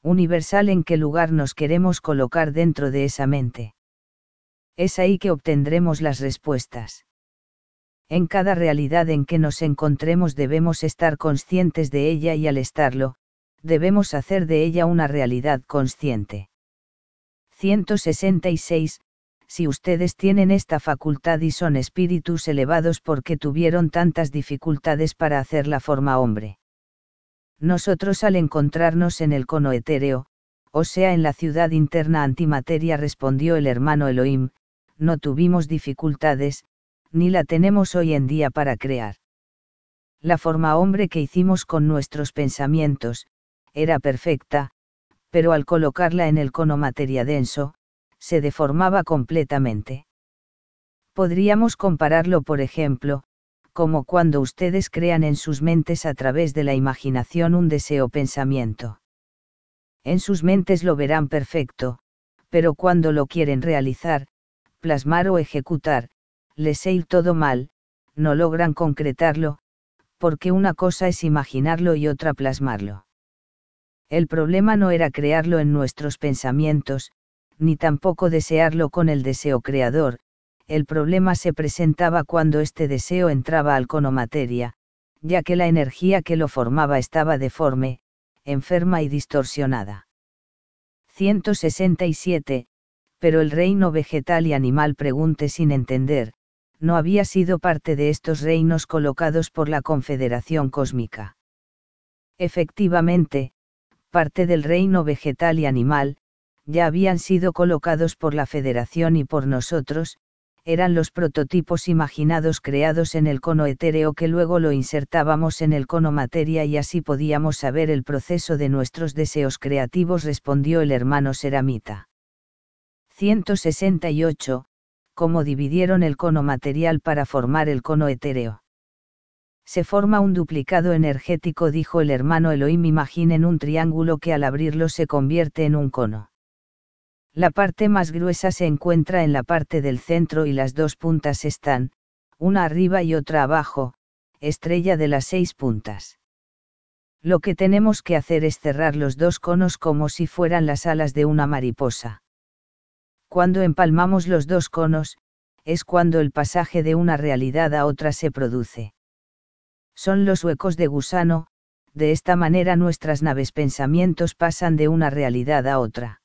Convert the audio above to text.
universal en qué lugar nos queremos colocar dentro de esa mente. Es ahí que obtendremos las respuestas. En cada realidad en que nos encontremos debemos estar conscientes de ella y al estarlo, debemos hacer de ella una realidad consciente. 166. Si ustedes tienen esta facultad y son espíritus elevados, ¿por qué tuvieron tantas dificultades para hacer la forma hombre? Nosotros al encontrarnos en el cono etéreo, o sea en la ciudad interna antimateria, respondió el hermano Elohim, no tuvimos dificultades, ni la tenemos hoy en día para crear. La forma hombre que hicimos con nuestros pensamientos, era perfecta, pero al colocarla en el cono materia denso, se deformaba completamente. Podríamos compararlo, por ejemplo, como cuando ustedes crean en sus mentes a través de la imaginación un deseo pensamiento. En sus mentes lo verán perfecto, pero cuando lo quieren realizar, plasmar o ejecutar, les sale todo mal, no logran concretarlo, porque una cosa es imaginarlo y otra plasmarlo. El problema no era crearlo en nuestros pensamientos, ni tampoco desearlo con el deseo creador. El problema se presentaba cuando este deseo entraba al cono materia, ya que la energía que lo formaba estaba deforme, enferma y distorsionada. 167. Pero el reino vegetal y animal, pregunte sin entender, no había sido parte de estos reinos colocados por la Confederación Cósmica. Efectivamente, parte del reino vegetal y animal, ya habían sido colocados por la Federación y por nosotros, eran los prototipos imaginados creados en el cono etéreo que luego lo insertábamos en el cono materia y así podíamos saber el proceso de nuestros deseos creativos, respondió el hermano Seramita. 168. ¿Cómo dividieron el cono material para formar el cono etéreo? Se forma un duplicado energético, dijo el hermano Elohim. Imaginen un triángulo que al abrirlo se convierte en un cono. La parte más gruesa se encuentra en la parte del centro y las dos puntas están, una arriba y otra abajo, estrella de las 6 puntas. Lo que tenemos que hacer es cerrar los dos conos como si fueran las alas de una mariposa. Cuando empalmamos los dos conos, es cuando el pasaje de una realidad a otra se produce. Son los huecos de gusano, de esta manera nuestras naves pensamientos pasan de una realidad a otra.